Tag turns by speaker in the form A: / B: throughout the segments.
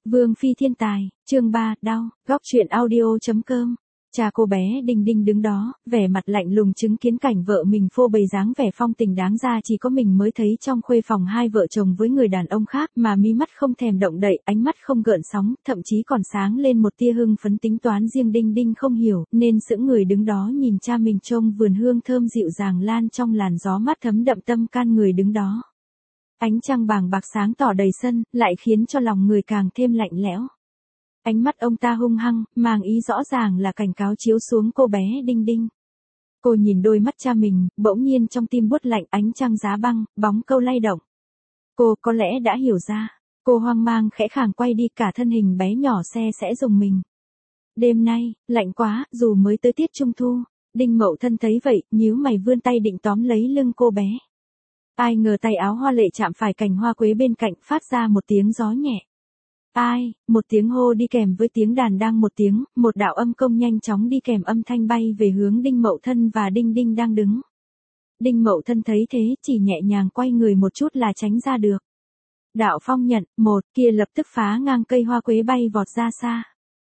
A: Vương phi thiên tài, chương 3, đau, góc truyện audio.com. Cha cô bé Đinh Đinh đứng đó, vẻ mặt lạnh lùng chứng kiến cảnh vợ mình phô bày dáng vẻ phong tình đáng ra chỉ có mình mới thấy trong khuê phòng hai vợ chồng với người đàn ông khác mà mí mắt không thèm động đậy, ánh mắt không gợn sóng, thậm chí còn sáng lên một tia hưng phấn tính toán riêng Đinh Đinh không hiểu, nên sững người đứng đó nhìn cha mình trông vườn hương thơm dịu dàng lan trong làn gió mát thấm đậm tâm can người đứng đó. Ánh trăng vàng bạc sáng tỏ đầy sân, lại khiến cho lòng người càng thêm lạnh lẽo. Ánh mắt ông ta hung hăng, mang ý rõ ràng là cảnh cáo chiếu xuống cô bé Đinh Đinh. Cô nhìn đôi mắt cha mình, bỗng nhiên trong tim buốt lạnh, ánh trăng giá băng, bóng câu lay động. Cô có lẽ đã hiểu ra. Cô hoang mang khẽ khàng quay đi, cả thân hình bé nhỏ xe sẽ rùng mình. Đêm nay, lạnh quá, dù mới tới tiết trung thu. Đinh Mậu Thân thấy vậy, nhíu mày vươn tay định tóm lấy lưng cô bé. Ai ngờ tay áo hoa lệ chạm phải cành hoa quế bên cạnh, phát ra một tiếng gió nhẹ. Ai, một tiếng hô đi kèm với tiếng đàn đang một tiếng, một đạo âm công nhanh chóng đi kèm âm thanh bay về hướng Đinh Mậu Thân và Đinh Đinh đang đứng. Đinh Mậu Thân thấy thế, chỉ nhẹ nhàng quay người một chút là tránh ra được. Đạo phong nhận, một kia lập tức phá ngang cây hoa quế bay vọt ra xa.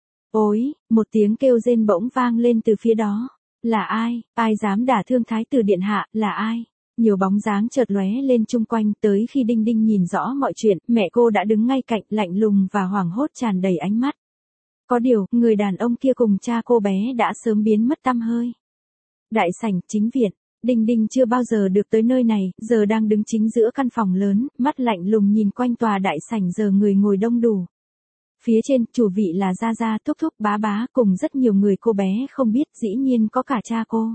A: Ôi, một tiếng kêu rên bỗng vang lên từ phía đó. Là ai, ai dám đả thương thái tử điện hạ, là ai? Nhiều bóng dáng chợt lóe lên chung quanh, tới khi Đinh Đinh nhìn rõ mọi chuyện, mẹ cô đã đứng ngay cạnh, lạnh lùng và hoảng hốt tràn đầy ánh mắt. Có điều, người đàn ông kia cùng cha cô bé đã sớm biến mất tăm hơi. Đại sảnh, chính viện, Đinh Đinh chưa bao giờ được tới nơi này, giờ đang đứng chính giữa căn phòng lớn, mắt lạnh lùng nhìn quanh tòa đại sảnh giờ người ngồi đông đủ. Phía trên, chủ vị là Gia Gia, Thúc Thúc, Bá Bá, cùng rất nhiều người cô bé không biết, dĩ nhiên có cả cha cô.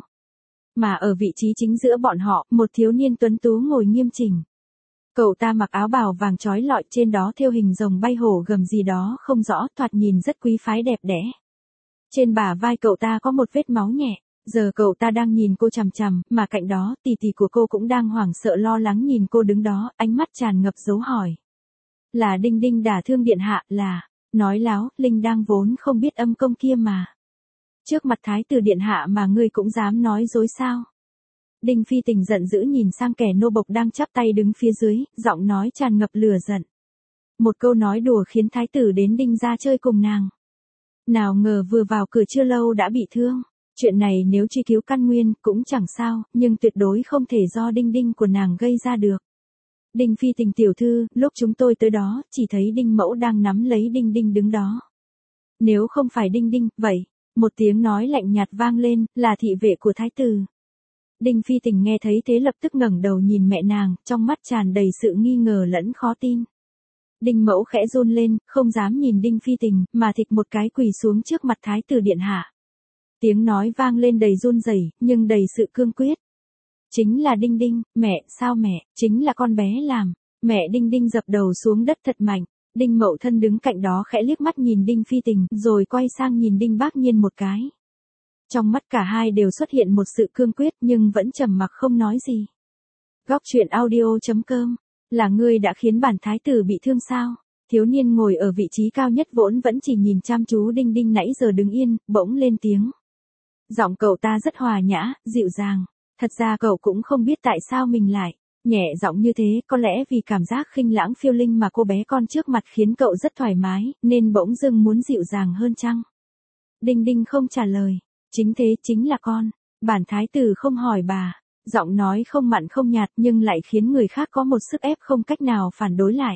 A: Mà ở vị trí chính giữa bọn họ, một thiếu niên tuấn tú ngồi nghiêm chỉnh. Cậu ta mặc áo bào vàng trói lọi, trên đó thêu hình rồng bay hổ gầm gì đó không rõ, thoạt nhìn rất quý phái đẹp đẽ. Trên bả vai cậu ta có một vết máu nhẹ, giờ cậu ta đang nhìn cô chằm chằm, mà cạnh đó, tì tì của cô cũng đang hoảng sợ lo lắng nhìn cô đứng đó, ánh mắt tràn ngập dấu hỏi. Là Đinh Đinh đả thương điện hạ, là, nói láo, Linh đang vốn không biết âm công kia mà. Trước mặt thái tử điện hạ mà ngươi cũng dám nói dối sao? Đinh Phi Tình giận dữ nhìn sang kẻ nô bộc đang chắp tay đứng phía dưới, giọng nói tràn ngập lửa giận. Một câu nói đùa khiến thái tử đến Đinh ra chơi cùng nàng. Nào ngờ vừa vào cửa chưa lâu đã bị thương. Chuyện này nếu truy cứu căn nguyên cũng chẳng sao, nhưng tuyệt đối không thể do Đinh Đinh của nàng gây ra được. Đinh Phi Tình tiểu thư, lúc chúng tôi tới đó, chỉ thấy Đinh Mẫu đang nắm lấy Đinh Đinh đứng đó. Nếu không phải Đinh Đinh, vậy? Một tiếng nói lạnh nhạt vang lên, là thị vệ của thái tử. Đinh Phi Tình nghe thấy thế lập tức ngẩng đầu nhìn mẹ nàng, trong mắt tràn đầy sự nghi ngờ lẫn khó tin. Đinh Mẫu khẽ run lên, không dám nhìn Đinh Phi Tình, mà thịch một cái quỳ xuống trước mặt thái tử điện hạ. Tiếng nói vang lên đầy run rẩy, nhưng đầy sự cương quyết. Chính là Đinh Đinh, mẹ, sao mẹ, chính là con bé làm. Mẹ Đinh Đinh dập đầu xuống đất thật mạnh. Đinh Mậu Thân đứng cạnh đó khẽ liếc mắt nhìn Đinh Phi Tình, rồi quay sang nhìn Đinh Bác Nhiên một cái. Trong mắt cả hai đều xuất hiện một sự cương quyết nhưng vẫn trầm mặc không nói gì. Góc truyện audio.com, là ngươi đã khiến bản thái tử bị thương sao? Thiếu niên ngồi ở vị trí cao nhất vốn vẫn chỉ nhìn chăm chú Đinh Đinh nãy giờ đứng yên, bỗng lên tiếng. Giọng cậu ta rất hòa nhã, dịu dàng. Thật ra cậu cũng không biết tại sao mình lại nhẹ giọng như thế, có lẽ vì cảm giác khinh lãng phiêu linh mà cô bé con trước mặt khiến cậu rất thoải mái, nên bỗng dưng muốn dịu dàng hơn chăng? Đinh Đinh không trả lời. Chính thế, chính là con. Bản thái tử không hỏi bà. Giọng nói không mặn không nhạt nhưng lại khiến người khác có một sức ép không cách nào phản đối lại.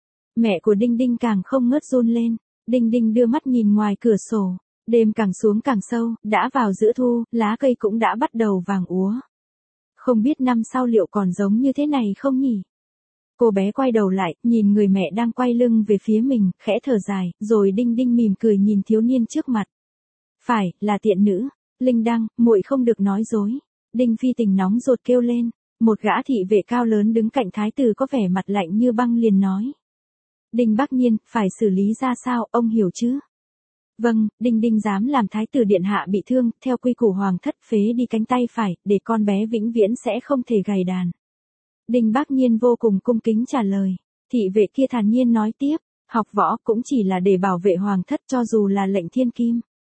A: Mẹ của Đinh Đinh càng không ngớt run lên. Đinh Đinh đưa mắt nhìn ngoài cửa sổ. Đêm càng xuống càng sâu, đã vào giữa thu, lá cây cũng đã bắt đầu vàng úa. Không biết năm sau liệu còn giống như thế này không nhỉ? Cô bé quay đầu lại, nhìn người mẹ đang quay lưng về phía mình, khẽ thở dài, rồi Đinh Đinh mỉm cười nhìn thiếu niên trước mặt. Phải, là tiện nữ. Linh Đăng, muội không được nói dối. Đinh Phi Tình nóng ruột kêu lên. Một gã thị vệ cao lớn đứng cạnh thái tử có vẻ mặt lạnh như băng liền nói. Đinh Bác Nhiên, phải xử lý ra sao, ông hiểu chứ? Vâng, Đinh Đinh dám làm thái tử điện hạ bị thương, theo quy củ hoàng thất phế đi cánh tay phải, để con bé vĩnh viễn sẽ không thể gầy đàn. Đinh Bác Nhiên vô cùng cung kính trả lời. Thị vệ kia thản nhiên nói tiếp, học võ cũng chỉ là để bảo vệ hoàng thất cho dù là lệnh thiên kim.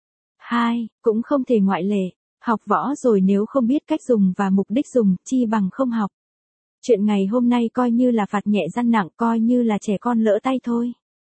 A: Hai, cũng không thể ngoại lệ, học võ rồi nếu không biết cách dùng và mục đích dùng, chi bằng không học. Chuyện ngày hôm nay coi như là phạt nhẹ răn nặng, coi như là trẻ con lỡ tay thôi.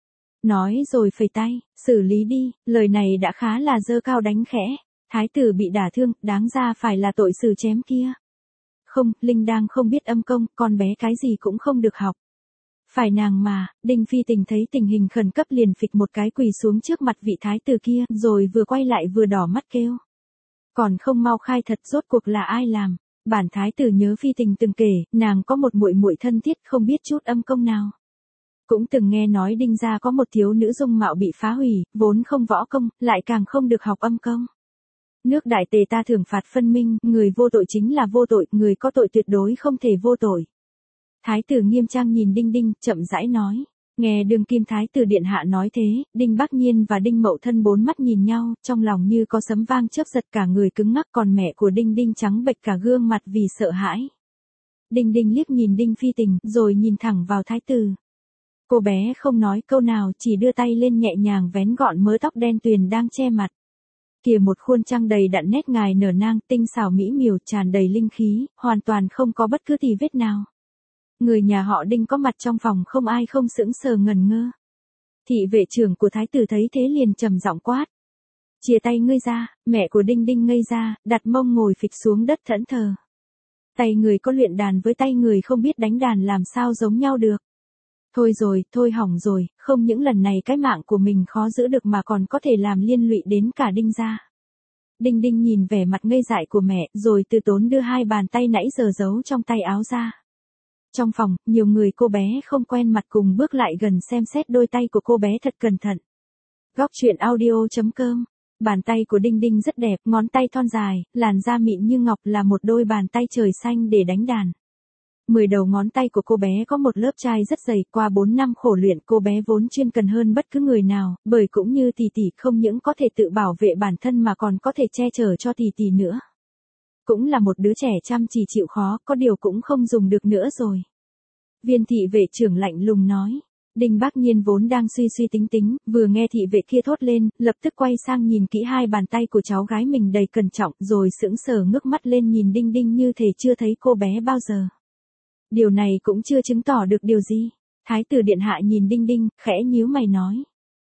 A: Nói rồi phẩy tay, xử lý đi, lời này đã khá là giơ cao đánh khẽ. Thái tử bị đả thương, đáng ra phải là tội xử chém kia. Không, Linh đang không biết âm công, con bé cái gì cũng không được học. Phải nàng mà, Đinh Phi Tình thấy tình hình khẩn cấp liền phịch một cái quỳ xuống trước mặt vị thái tử kia, rồi vừa quay lại vừa đỏ mắt kêu. Còn không mau khai thật rốt cuộc là ai làm. Bản thái tử nhớ Phi Tình từng kể, nàng có một muội muội thân thiết không biết chút âm công nào. Cũng từng nghe nói Đinh gia có một thiếu nữ dung mạo bị phá hủy, vốn không võ công, lại càng không được học âm công. Nước Đại Tề ta thưởng phạt phân minh, người vô tội chính là vô tội, người có tội tuyệt đối không thể vô tội. Thái tử nghiêm trang nhìn Đinh Đinh, chậm rãi nói. Nghe đường kim thái tử điện hạ nói thế, Đinh Bác Nhiên và Đinh Mậu Thân bốn mắt nhìn nhau, trong lòng như có sấm vang chớp giật, cả người cứng ngắc, còn mẹ của Đinh Đinh trắng bệch cả gương mặt vì sợ hãi. Đinh Đinh liếc nhìn Đinh Phi Tình, rồi nhìn thẳng vào thái tử. Cô bé không nói câu nào, chỉ đưa tay lên nhẹ nhàng vén gọn mớ tóc đen tuyền đang che mặt. Kìa một khuôn trăng đầy đặn nét ngài nở nang, tinh xảo mỹ miều, tràn đầy linh khí, hoàn toàn không có bất cứ tì vết nào. Người nhà họ Đinh có mặt trong phòng không ai không sững sờ ngẩn ngơ. Thị vệ trưởng của thái tử thấy thế liền trầm giọng quát. Chia tay ngươi ra, mẹ của Đinh Đinh ngây ra, đặt mông ngồi phịch xuống đất thẫn thờ. Tay người có luyện đàn với tay người không biết đánh đàn làm sao giống nhau được. Thôi rồi, thôi hỏng rồi, không những lần này cái mạng của mình khó giữ được mà còn có thể làm liên lụy đến cả Đinh gia. Đinh Đinh nhìn vẻ mặt ngây dại của mẹ, rồi từ tốn đưa hai bàn tay nãy giờ giấu trong tay áo ra. Trong phòng, nhiều người cô bé không quen mặt cùng bước lại gần xem xét đôi tay của cô bé thật cẩn thận. Góc truyện audio.com. Bàn tay của Đinh Đinh rất đẹp, ngón tay thon dài, làn da mịn như ngọc, là một đôi bàn tay trời xanh để đánh đàn. 10 đầu ngón tay của cô bé có một lớp chai rất dày, qua 4 năm khổ luyện cô bé vốn chuyên cần hơn bất cứ người nào, bởi cũng như tỷ tỷ không những có thể tự bảo vệ bản thân mà còn có thể che chở cho tỷ tỷ nữa. Cũng là một đứa trẻ chăm chỉ chịu khó, có điều cũng không dùng được nữa rồi. Viên thị vệ trưởng lạnh lùng nói. Đinh Bác Nhiên vốn đang suy suy tính tính, vừa nghe thị vệ kia thốt lên, lập tức quay sang nhìn kỹ hai bàn tay của cháu gái mình đầy cẩn trọng, rồi sững sờ ngước mắt lên nhìn Đinh Đinh như thể chưa thấy cô bé bao giờ. Điều này cũng chưa chứng tỏ được điều gì. Thái tử điện hạ nhìn Đinh Đinh, khẽ nhíu mày nói.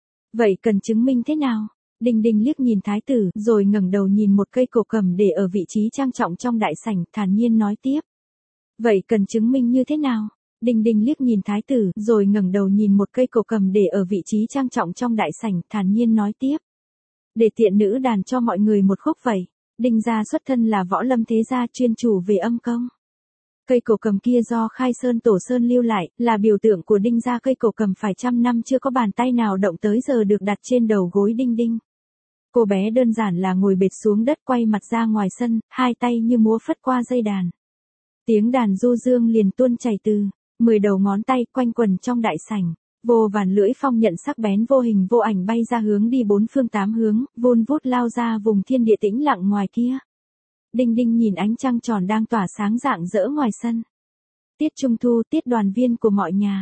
A: Vậy cần chứng minh thế nào? Đinh Đinh liếc nhìn thái tử, rồi ngẩng đầu nhìn một cây cổ cầm để ở vị trí trang trọng trong đại sảnh, thản nhiên nói tiếp. Vậy cần chứng minh như thế nào? Đinh Đinh liếc nhìn thái tử, rồi ngẩng đầu nhìn một cây cổ cầm để ở vị trí trang trọng trong đại sảnh, thản nhiên nói tiếp. Để tiện nữ đàn cho mọi người một khúc vậy. Đinh gia xuất thân là võ lâm thế gia chuyên chủ về âm công. Cây cổ cầm kia do Khai Sơn Tổ Sơn lưu lại, là biểu tượng của Đinh gia. Cây cổ cầm phải trăm năm chưa có bàn tay nào động tới giờ được đặt trên đầu gối Đinh Đinh. Cô bé đơn giản là ngồi bệt xuống đất quay mặt ra ngoài sân, hai tay như múa phất qua dây đàn. Tiếng đàn du dương liền tuôn chảy từ 10 đầu ngón tay quanh quần trong đại sảnh. Vô vàn lưỡi phong nhận sắc bén vô hình vô ảnh bay ra hướng đi bốn phương tám hướng, vun vút lao ra vùng thiên địa tĩnh lặng ngoài kia. Đinh Đinh nhìn ánh trăng tròn đang tỏa sáng rạng rỡ ngoài sân. Tiết Trung Thu, tiết đoàn viên của mọi nhà.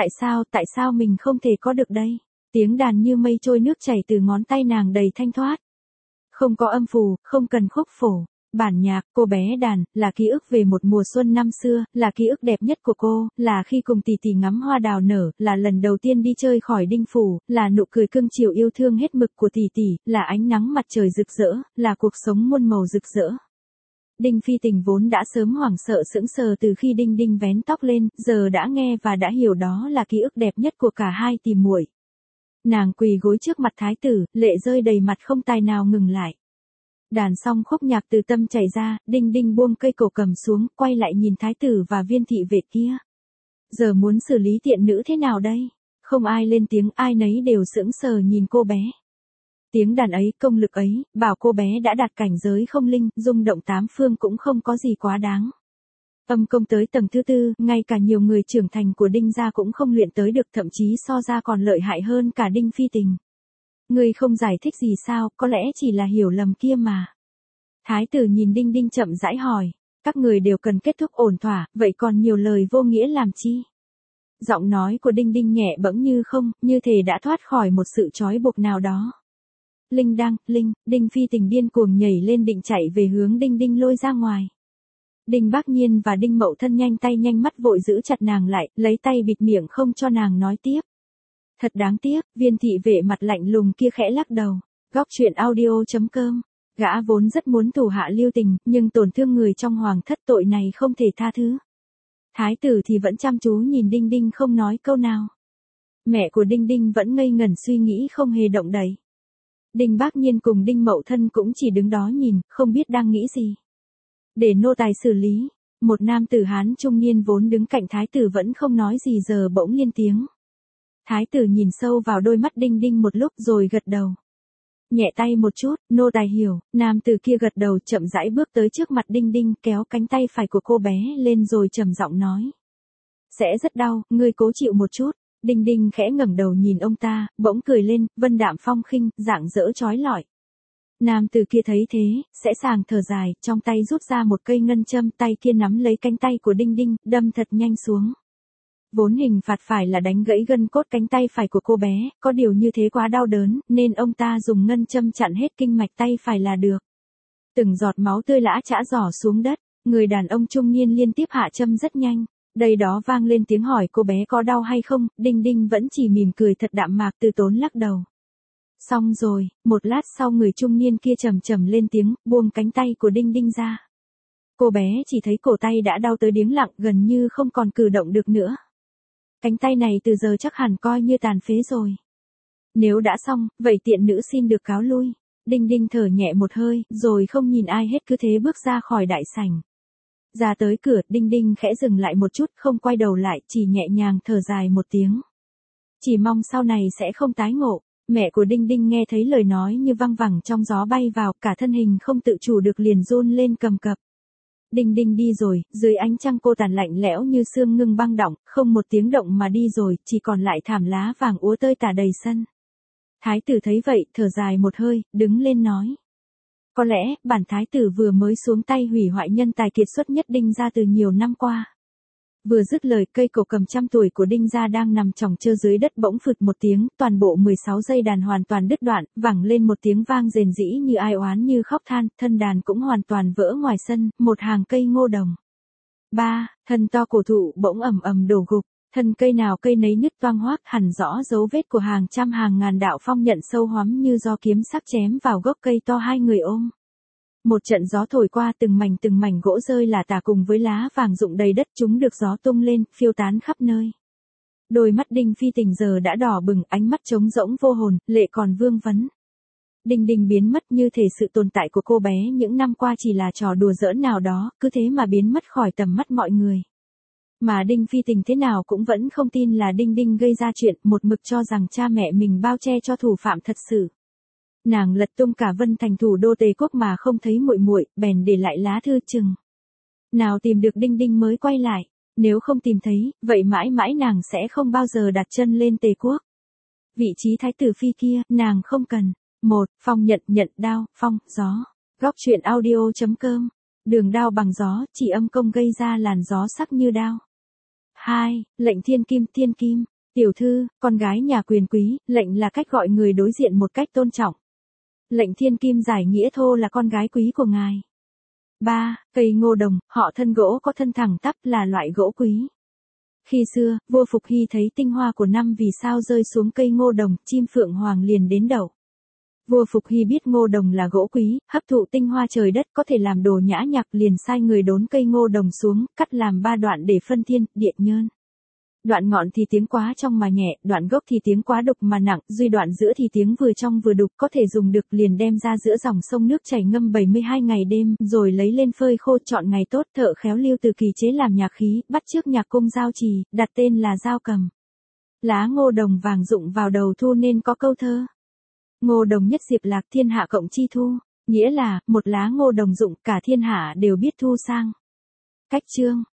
A: Tại sao mình không thể có được đây? Tiếng đàn như mây trôi nước chảy từ ngón tay nàng đầy thanh thoát. Không có âm phù, không cần khúc phổ. Bản nhạc, cô bé đàn, là ký ức về một mùa xuân năm xưa, là ký ức đẹp nhất của cô, là khi cùng tỷ tỷ ngắm hoa đào nở, là lần đầu tiên đi chơi khỏi Đinh Phủ, là nụ cười cưng chiều yêu thương hết mực của tỷ tỷ, là ánh nắng mặt trời rực rỡ, là cuộc sống muôn màu rực rỡ. Đinh Phi Tình vốn đã sớm hoảng sợ sững sờ từ khi Đinh Đinh vén tóc lên, giờ đã nghe và đã hiểu đó là ký ức đẹp nhất của cả hai tỷ muội. Nàng quỳ gối trước mặt thái tử, lệ rơi đầy mặt không tài nào ngừng lại. Đàn xong khúc nhạc từ tâm chảy ra, Đinh Đinh buông cây cổ cầm xuống, quay lại nhìn thái tử và viên thị vệ kia. Giờ muốn xử lý tiện nữ thế nào đây? Không ai lên tiếng, ai nấy đều sững sờ nhìn cô bé. Tiếng đàn ấy, công lực ấy, bảo cô bé đã đạt cảnh giới không linh, rung động tám phương cũng không có gì quá đáng. Âm công tới tầng thứ tư, ngay cả nhiều người trưởng thành của Đinh gia cũng không luyện tới được, thậm chí so ra còn lợi hại hơn cả Đinh Phi Tình. Ngươi không giải thích gì sao, có lẽ chỉ là hiểu lầm kia mà. Thái tử nhìn Đinh Đinh chậm rãi hỏi, các người đều cần kết thúc ổn thỏa, vậy còn nhiều lời vô nghĩa làm chi? Giọng nói của Đinh Đinh nhẹ bẫng như không, như thể đã thoát khỏi một sự trói buộc nào đó. Đinh Phi Tình điên cuồng nhảy lên định chạy về hướng Đinh Đinh lôi ra ngoài. Đinh Bác Nhiên và Đinh Mậu Thân nhanh tay nhanh mắt vội giữ chặt nàng lại, lấy tay bịt miệng không cho nàng nói tiếp. Thật đáng tiếc, viên thị vệ mặt lạnh lùng kia khẽ lắc đầu. Góc truyện audio.com. Gã vốn rất muốn thủ hạ lưu tình, nhưng tổn thương người trong hoàng thất tội này không thể tha thứ. Thái tử thì vẫn chăm chú nhìn Đinh Đinh không nói câu nào. Mẹ của Đinh Đinh vẫn ngây ngẩn suy nghĩ không hề động đậy. Đinh Bác Nhiên cùng Đinh Mậu Thân cũng chỉ đứng đó nhìn, không biết đang nghĩ gì. Để nô tài xử lý, một nam tử Hán trung niên vốn đứng cạnh thái tử vẫn không nói gì giờ bỗng lên tiếng. Thái tử nhìn sâu vào đôi mắt Đinh Đinh một lúc rồi gật đầu. Nhẹ tay một chút, nô tài hiểu, nam tử kia gật đầu chậm rãi bước tới trước mặt Đinh Đinh kéo cánh tay phải của cô bé lên rồi trầm giọng nói. Sẽ rất đau, ngươi cố chịu một chút. Đinh Đinh khẽ ngẩng đầu nhìn ông ta, bỗng cười lên, vân đạm phong khinh, rạng rỡ chói lọi. Nam tử kia thấy thế, sẽ sàng thở dài, trong tay rút ra một cây ngân châm, tay kia nắm lấy cánh tay của Đinh Đinh, đâm thật nhanh xuống. Vốn hình phạt phải là đánh gãy gân cốt cánh tay phải của cô bé, có điều như thế quá đau đớn, nên ông ta dùng ngân châm chặn hết kinh mạch tay phải là được. Từng giọt máu tươi lã chã rỏ xuống đất, người đàn ông trung niên liên tiếp hạ châm rất nhanh. Đây đó vang lên tiếng hỏi cô bé có đau hay không, Đinh Đinh vẫn chỉ mỉm cười thật đạm mạc từ tốn lắc đầu. Xong rồi, một lát sau người trung niên kia trầm trầm lên tiếng, buông cánh tay của Đinh Đinh ra. Cô bé chỉ thấy cổ tay đã đau tới điếng lặng gần như không còn cử động được nữa. Cánh tay này từ giờ chắc hẳn coi như tàn phế rồi. Nếu đã xong, vậy tiện nữ xin được cáo lui. Đinh Đinh thở nhẹ một hơi, rồi không nhìn ai hết cứ thế bước ra khỏi đại sảnh. Ra tới cửa, Đinh Đinh khẽ dừng lại một chút, không quay đầu lại, chỉ nhẹ nhàng thở dài một tiếng. Chỉ mong sau này sẽ không tái ngộ. Mẹ của Đinh Đinh nghe thấy lời nói như văng vẳng trong gió bay vào, cả thân hình không tự chủ được liền run lên cầm cập. Đinh Đinh đi rồi, dưới ánh trăng cô tàn lạnh lẽo như sương ngưng băng đọng, không một tiếng động mà đi rồi, chỉ còn lại thảm lá vàng úa tơi tả đầy sân. Thái tử thấy vậy, thở dài một hơi, đứng lên nói. Có lẽ, bản thái tử vừa mới xuống tay hủy hoại nhân tài kiệt xuất nhất Đinh gia từ nhiều năm qua. Vừa dứt lời, cây cổ cầm trăm tuổi của Đinh gia đang nằm chồng chơ dưới đất bỗng phụt một tiếng, toàn bộ 16 dây đàn hoàn toàn đứt đoạn, vẳng lên một tiếng vang rền rĩ như ai oán như khóc than, thân đàn cũng hoàn toàn vỡ ngoài sân, một hàng cây ngô đồng. Thân to cổ thụ bỗng ầm ầm đổ gục, thân cây nào cây nấy nứt toang hoác, hẳn rõ dấu vết của hàng trăm hàng ngàn đạo phong nhận sâu hoắm như do kiếm sắc chém vào gốc cây to hai người ôm. Một trận gió thổi qua, từng mảnh gỗ rơi lả tả cùng với lá vàng rụng đầy đất, chúng được gió tung lên, phiêu tán khắp nơi. Đôi mắt Đinh Phi Tình giờ đã đỏ bừng, ánh mắt trống rỗng vô hồn, lệ còn vương vấn. Đinh Đinh biến mất như thể sự tồn tại của cô bé những năm qua chỉ là trò đùa giỡn nào đó, cứ thế mà biến mất khỏi tầm mắt mọi người. Mà Đinh Phi Tình thế nào cũng vẫn không tin là Đinh Đinh gây ra chuyện, một mực cho rằng cha mẹ mình bao che cho thủ phạm thật sự. Nàng lật tung cả Vân Thành thủ đô Tề quốc mà không thấy muội muội, bèn để lại lá thư chừng nào tìm được Đinh Đinh mới quay lại, nếu không tìm thấy, vậy mãi mãi nàng sẽ không bao giờ đặt chân lên Tề quốc. Vị trí thái tử phi kia, nàng không cần. 1. Phong nhận đao, phong, gió. Góc truyện audio.com. Đường đao bằng gió, chỉ âm công gây ra làn gió sắc như đao. 2. Lệnh thiên kim. Tiểu thư, con gái nhà quyền quý, lệnh là cách gọi người đối diện một cách tôn trọng. Lệnh thiên kim giải nghĩa thô là con gái quý của ngài. 3. Cây ngô đồng, họ thân gỗ có thân thẳng tắp là loại gỗ quý. Khi xưa, vua Phục Hy thấy tinh hoa của năm vì sao rơi xuống cây ngô đồng, chim phượng hoàng liền đến đậu. Vua Phục Hy biết ngô đồng là gỗ quý, hấp thụ tinh hoa trời đất có thể làm đồ nhã nhạc, liền sai người đốn cây ngô đồng xuống, cắt làm 3 đoạn để phân thiên, địa nhơn. Đoạn ngọn thì tiếng quá trong mà nhẹ, đoạn gốc thì tiếng quá đục mà nặng, duy đoạn giữa thì tiếng vừa trong vừa đục, có thể dùng được, liền đem ra giữa dòng sông nước chảy ngâm 72 ngày đêm, rồi lấy lên phơi khô, chọn ngày tốt, thợ khéo Lưu Từ Kỳ chế làm nhạc khí, bắt chước nhạc cung giao trì, đặt tên là Giao Cầm. Lá ngô đồng vàng rụng vào đầu thu nên có câu thơ. Ngô đồng nhất diệp lạc, thiên hạ cộng chi thu, nghĩa là, một lá ngô đồng rụng, cả thiên hạ đều biết thu sang. Cách chương